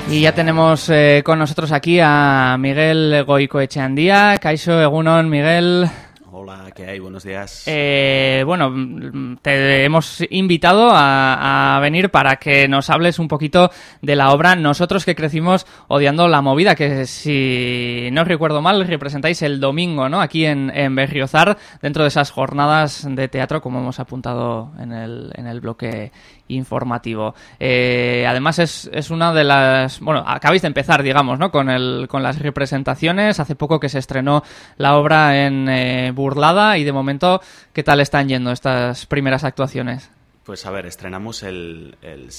Y ya tenemos con nosotros aquí a Miguel Goikoetxeandia. Kaixo, egunon, Miguel. Hola, ¿qué hay? Buenos días. Bueno, te hemos invitado a venir para que nos hables un poquito de la obra Nosotros que crecimos odiando la movida, que si no recuerdo mal representáis el domingo, ¿no? Aquí en Berriozar, dentro de esas jornadas de teatro, como hemos apuntado en el bloque informativo. Además es una de las... Bueno, acabáis de empezar, digamos, ¿no? Con las representaciones. Hace poco que se estrenó la obra en Burlada y de momento, ¿qué tal están yendo estas primeras actuaciones? Pues a ver, estrenamos el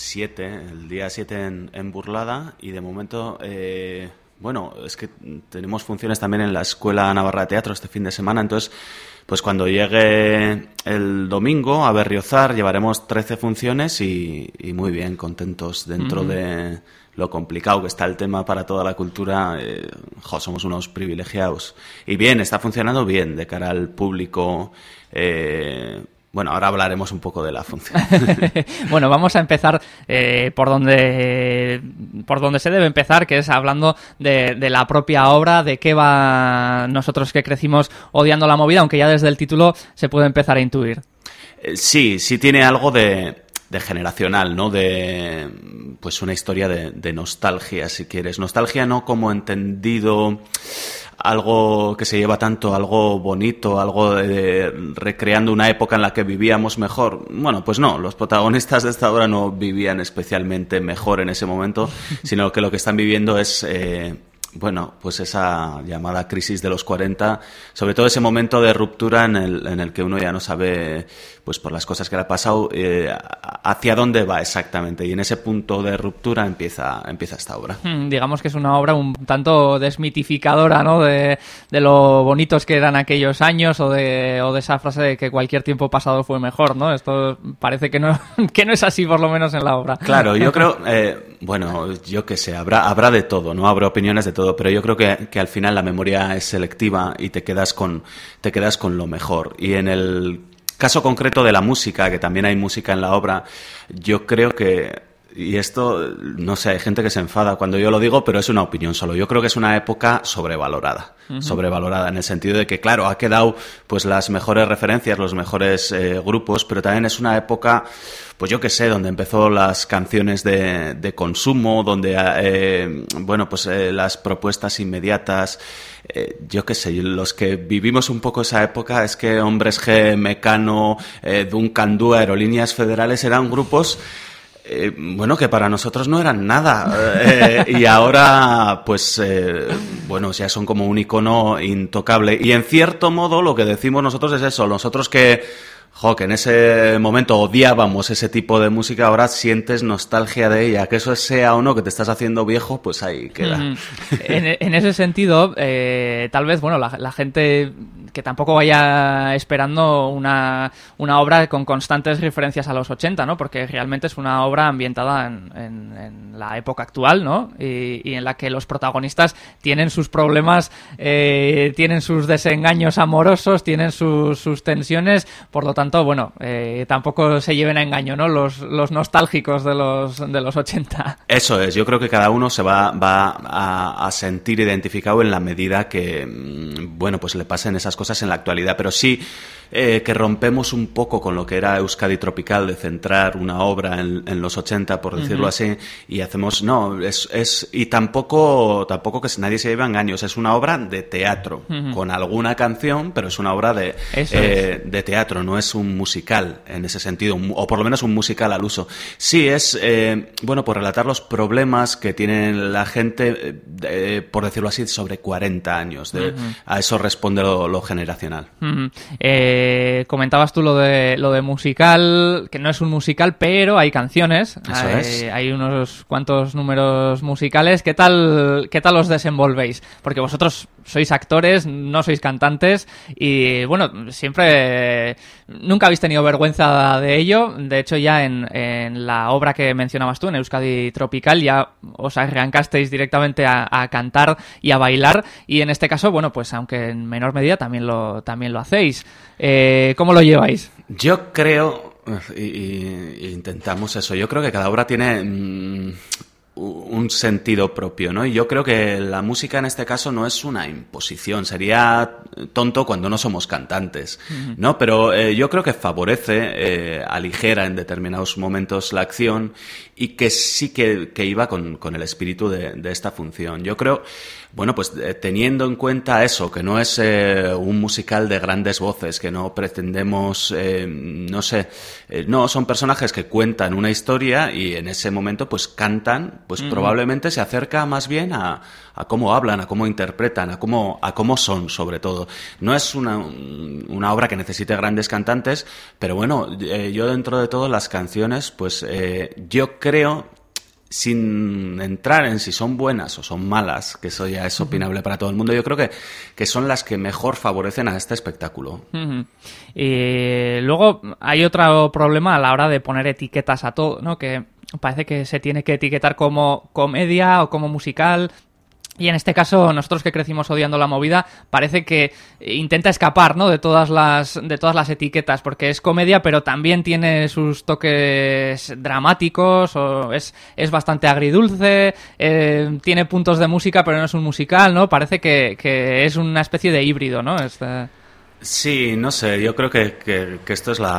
día 7 en Burlada y de momento... bueno, es que tenemos funciones también en la Escuela Navarra de Teatro este fin de semana, entonces... Pues cuando llegue el domingo a Berriozar llevaremos 13 funciones y muy bien, contentos dentro de lo complicado que está el tema para toda la cultura. Somos unos privilegiados. Y bien, está funcionando bien de cara al público. Bueno, ahora hablaremos un poco de la función. Bueno, vamos a empezar por donde se debe empezar, que es hablando de la propia obra, de qué va Nosotros que crecimos odiando la movida, aunque ya desde el título se puede empezar a intuir. Sí tiene algo de generacional, ¿no? De pues una historia de nostalgia, si quieres. Nostalgia no como entendido... algo que se lleva tanto, algo bonito, algo recreando una época en la que vivíamos mejor. Bueno, pues no, los protagonistas de esta obra no vivían especialmente mejor en ese momento, sino que lo que están viviendo es... bueno, pues esa llamada crisis de los 40, sobre todo ese momento de ruptura en el que uno ya no sabe, pues por las cosas que le ha pasado, hacia dónde va exactamente. Y en ese punto de ruptura empieza esta obra. Digamos que es una obra un tanto desmitificadora, ¿no? De lo bonitos que eran aquellos años o de esa frase de que cualquier tiempo pasado fue mejor, ¿no? Esto parece que no es así, por lo menos en la obra. Claro, yo creo, bueno, yo qué sé, habrá de todo, ¿no? Habrá opiniones de todo, pero yo creo que al final la memoria es selectiva y te quedas con lo mejor. Y en el caso concreto de la música, que también hay música en la obra, yo creo que, y esto, no sé, hay gente que se enfada cuando yo lo digo, pero es una opinión solo. Yo creo que es una época sobrevalorada. Sobrevalorada en el sentido de que, claro, ha quedado pues las mejores referencias, los mejores grupos, pero también es una época, pues yo qué sé, donde empezó las canciones de consumo, donde, bueno, pues las propuestas inmediatas, yo qué sé, los que vivimos un poco esa época es que Hombres G, Mecano, Duncan Du, Aerolíneas Federales eran grupos... bueno, que para nosotros no eran nada y ahora pues bueno, ya son como un icono intocable y en cierto modo lo que decimos nosotros es eso, nosotros que en ese momento odiábamos ese tipo de música, ahora sientes nostalgia de ella, que eso sea o no, que te estás haciendo viejo, pues ahí queda. En ese sentido, tal vez, bueno, la gente que tampoco vaya esperando una obra con constantes referencias a los 80, ¿no? Porque realmente es una obra ambientada en la época actual, ¿no? Y en la que los protagonistas tienen sus problemas, tienen sus desengaños amorosos, tienen sus tensiones, por lo tanto, bueno, tampoco se lleven a engaño, ¿no? Los nostálgicos de los 80. Eso es, yo creo que cada uno se va a sentir identificado en la medida que, bueno, pues le pasen esas cosas en la actualidad, pero sí que rompemos un poco con lo que era Euskadi Tropical, de centrar una obra en los 80, por decirlo así, y hacemos, y tampoco que nadie se lleve a engaños, es una obra de teatro, con alguna canción, pero es una obra de teatro, no es un musical en ese sentido, o por lo menos un musical al uso. Sí, es, bueno, pues relatar los problemas que tiene la gente, por decirlo así, sobre 40 años. A eso responde lo generacional. Comentabas tú lo de musical, que no es un musical, pero hay canciones. Eso es. Hay unos cuantos números musicales. ¿Qué tal os desenvolvéis? Porque vosotros sois actores, no sois cantantes y, bueno, siempre... Nunca habéis tenido vergüenza de ello. De hecho, ya en la obra que mencionabas tú, en Euskadi Tropical, ya os arrancasteis directamente a cantar y a bailar. Y en este caso, bueno, pues aunque en menor medida también lo hacéis. ¿Cómo lo lleváis? Yo creo, y intentamos eso, yo creo que cada obra tiene un sentido propio, ¿no? Y yo creo que la música en este caso no es una imposición, sería tonto cuando no somos cantantes, ¿no? Pero yo creo que favorece, aligera en determinados momentos la acción y que sí que iba con el espíritu de esta función. Yo creo, bueno, pues teniendo en cuenta eso, que no es un musical de grandes voces, que no pretendemos, no sé, no, son personajes que cuentan una historia y en ese momento pues cantan, pues probablemente se acerca más bien a cómo hablan, a cómo interpretan, a cómo son, sobre todo. No es una obra que necesite grandes cantantes, pero bueno, yo dentro de todo las canciones, pues yo creo, sin entrar en si son buenas o son malas, que eso ya es opinable para todo el mundo, yo creo que son las que mejor favorecen a este espectáculo. Y luego hay otro problema a la hora de poner etiquetas a todo, ¿no? Que parece que se tiene que etiquetar como comedia o como musical. Y en este caso, nosotros que crecimos odiando la movida, parece que intenta escapar, ¿no?, de todas las etiquetas, porque es comedia, pero también tiene sus toques dramáticos, o es bastante agridulce, tiene puntos de música, pero no es un musical, ¿no? Parece que es una especie de híbrido, ¿no? Sí, no sé, yo creo que esto es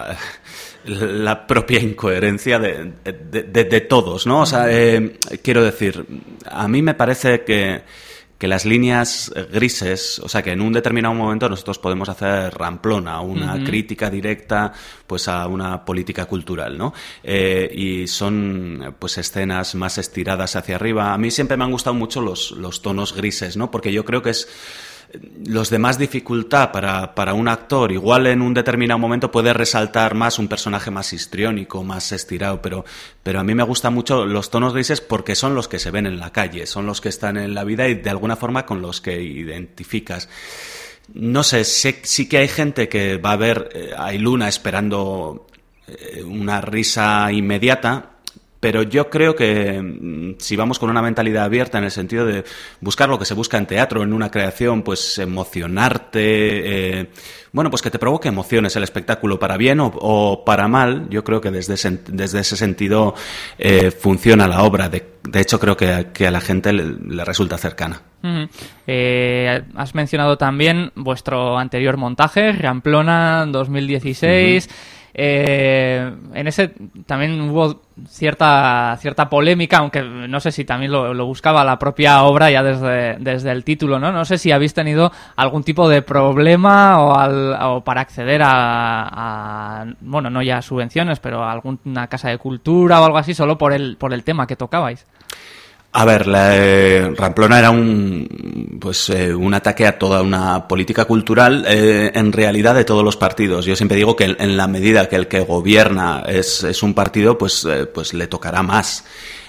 la propia incoherencia de todos, ¿no? O sea, quiero decir, a mí me parece que las líneas grises, o sea, que en un determinado momento nosotros podemos hacer ramplona, una crítica directa, pues a una política cultural, ¿no? Y son, pues, escenas más estiradas hacia arriba. A mí siempre me han gustado mucho los tonos grises, ¿no? Porque yo creo que los de más dificultad para un actor. Igual en un determinado momento puede resaltar más un personaje más histriónico, más estirado, pero a mí me gustan mucho los tonos grises porque son los que se ven en la calle, son los que están en la vida y de alguna forma con los que identificas. No sé, sí que hay gente que va a ver a Iluna esperando una risa inmediata, pero yo creo que si vamos con una mentalidad abierta en el sentido de buscar lo que se busca en teatro, en una creación, pues emocionarte, bueno, pues que te provoque emociones el espectáculo para bien o para mal, yo creo que desde ese sentido funciona la obra. De hecho, creo que a la gente le resulta cercana. Has mencionado también vuestro anterior montaje, Ramplona 2016. En ese también hubo cierta polémica, aunque no sé si también lo buscaba la propia obra ya desde el título, ¿no? No sé si habéis tenido algún tipo de problema o para acceder a bueno, no ya a subvenciones, pero a alguna casa de cultura o algo así, solo por el tema que tocabais. A ver, Ramplona era un ataque a toda una política cultural, en realidad de todos los partidos. Yo siempre digo que en la medida que el que gobierna es un partido, pues le tocará más.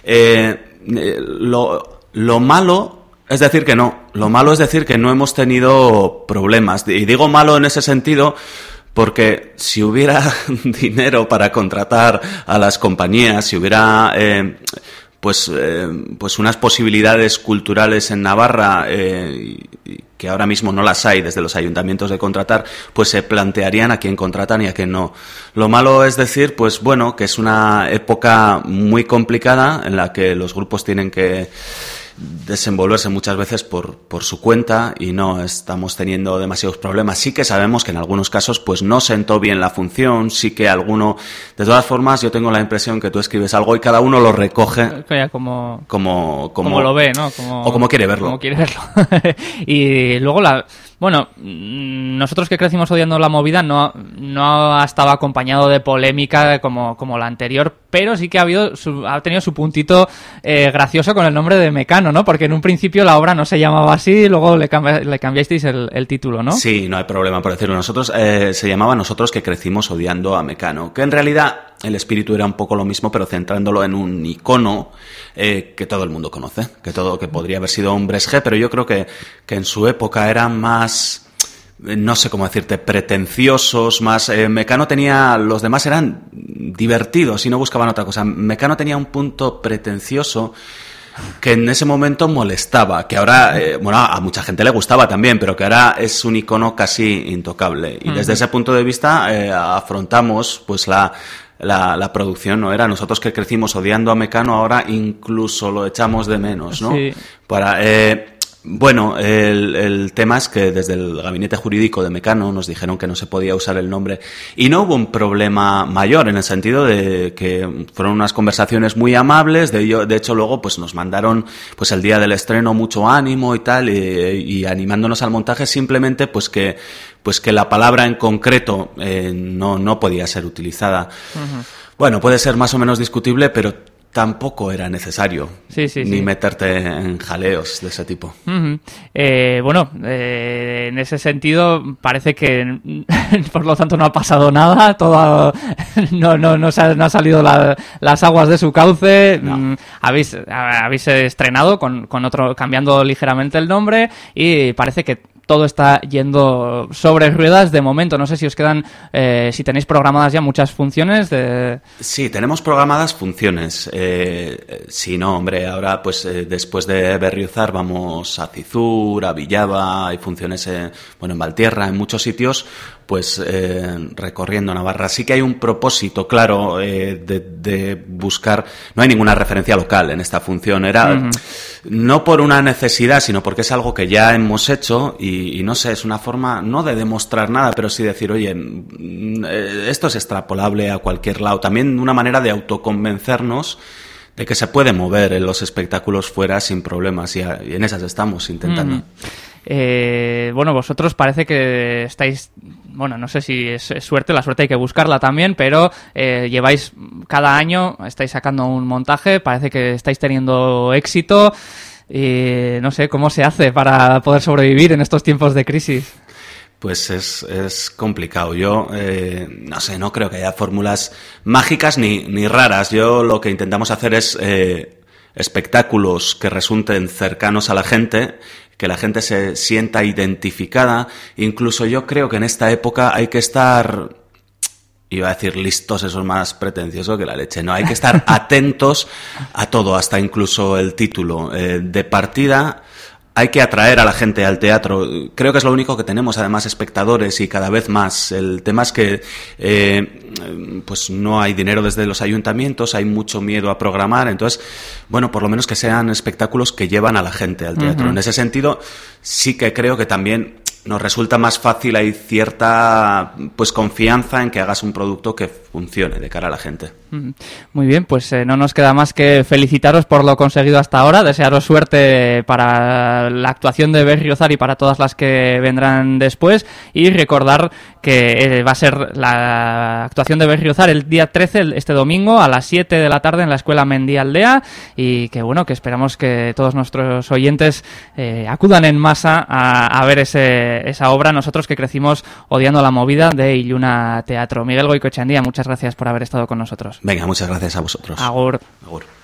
Lo malo es decir que no. Lo malo es decir que no hemos tenido problemas. Y digo malo en ese sentido porque si hubiera dinero para contratar a las compañías, si hubiera pues unas posibilidades culturales en Navarra que ahora mismo no las hay desde los ayuntamientos de contratar, pues se plantearían a quién contratan y a quién no. Lo malo es decir, pues bueno, que es una época muy complicada en la que los grupos tienen que desenvolverse muchas veces por su cuenta y no estamos teniendo demasiados problemas. Sí que sabemos que en algunos casos pues no sentó bien la función, sí que alguno... De todas formas, yo tengo la impresión que tú escribes algo y cada uno lo recoge como lo ve, ¿no? O como quiere verlo. Como quiere verlo. Y luego bueno, nosotros que crecimos odiando la movida no ha estado acompañado de polémica como la anterior, pero sí que ha tenido su puntito gracioso con el nombre de Mecano, ¿no? Porque en un principio la obra no se llamaba así y luego le cambiasteis el título, ¿no? Sí, no hay problema por decirlo. Nosotros se llamaba Nosotros que crecimos odiando a Mecano, que en realidad el espíritu era un poco lo mismo, pero centrándolo en un icono que todo el mundo conoce, que podría haber sido Hombres G, pero yo creo que en su época eran más, no sé cómo decirte, pretenciosos, más... Mecano tenía... Los demás eran divertidos y no buscaban otra cosa. Mecano tenía un punto pretencioso que en ese momento molestaba, que ahora, a mucha gente le gustaba también, pero que ahora es un icono casi intocable. Y desde ese punto de vista afrontamos pues la producción, ¿no? Era nosotros que crecimos odiando a Mecano, ahora incluso lo echamos de menos, ¿no? Sí. Bueno, el tema es que desde el gabinete jurídico de Mecano nos dijeron que no se podía usar el nombre y no hubo un problema mayor en el sentido de que fueron unas conversaciones muy amables. De hecho luego pues nos mandaron pues el día del estreno mucho ánimo y tal y animándonos al montaje, simplemente pues que la palabra en concreto no podía ser utilizada. Uh-huh. Bueno, puede ser más o menos discutible, pero tampoco era necesario ni meterte en jaleos de ese tipo. Uh-huh. En ese sentido parece que por lo tanto no ha pasado nada, todo no ha salido las aguas de su cauce. No. Habéis estrenado con otro, cambiando ligeramente el nombre, y parece que todo está yendo sobre ruedas de momento. No sé si os quedan, si tenéis programadas ya muchas funciones. Sí, tenemos programadas funciones. Sí, no, hombre, ahora pues después de Berriozar vamos a Cizur, a Villava, hay funciones en Valtierra, en muchos sitios, pues recorriendo Navarra. Sí que hay un propósito claro de buscar, no hay ninguna referencia local en esta función, era no por una necesidad, sino porque es algo que ya hemos hecho y no sé, es una forma no de demostrar nada, pero sí decir, oye, esto es extrapolable a cualquier lado. También una manera de autoconvencernos de que se puede mover en los espectáculos fuera sin problemas, y en esas estamos intentando. Vosotros parece que estáis, no sé si es suerte, la suerte hay que buscarla también, pero lleváis cada año, estáis sacando un montaje, parece que estáis teniendo éxito, y no sé cómo se hace para poder sobrevivir en estos tiempos de crisis. Pues es complicado. Yo no sé, no creo que haya fórmulas mágicas ni raras. Yo lo que intentamos hacer es espectáculos que resulten cercanos a la gente, que la gente se sienta identificada. Incluso yo creo que en esta época hay que estar, iba a decir listos, eso es más pretencioso que la leche, no, hay que estar atentos a todo, hasta incluso el título. De partida hay que atraer a la gente al teatro. Creo que es lo único que tenemos, además, espectadores, y cada vez más. El tema es que pues no hay dinero desde los ayuntamientos, hay mucho miedo a programar. Entonces, por lo menos que sean espectáculos que llevan a la gente al teatro. Uh-huh. En ese sentido, sí que creo que también nos resulta más fácil, hay cierta confianza en que hagas un producto que funcione de cara a la gente. Muy bien, pues no nos queda más que felicitaros por lo conseguido hasta ahora, desearos suerte para la actuación de Berriozar y para todas las que vendrán después, y recordar que va a ser la actuación de Berriozar el día 13, este domingo, a las 7 de la tarde en la Escuela Mendialdea, y que que esperamos que todos nuestros oyentes acudan en masa a ver esa obra, nosotros que crecimos odiando la movida, de Iluna Teatro. Miguel Goicoetxeandia, muchas gracias por haber estado con nosotros. Venga, muchas gracias a vosotros. Agur. Agur.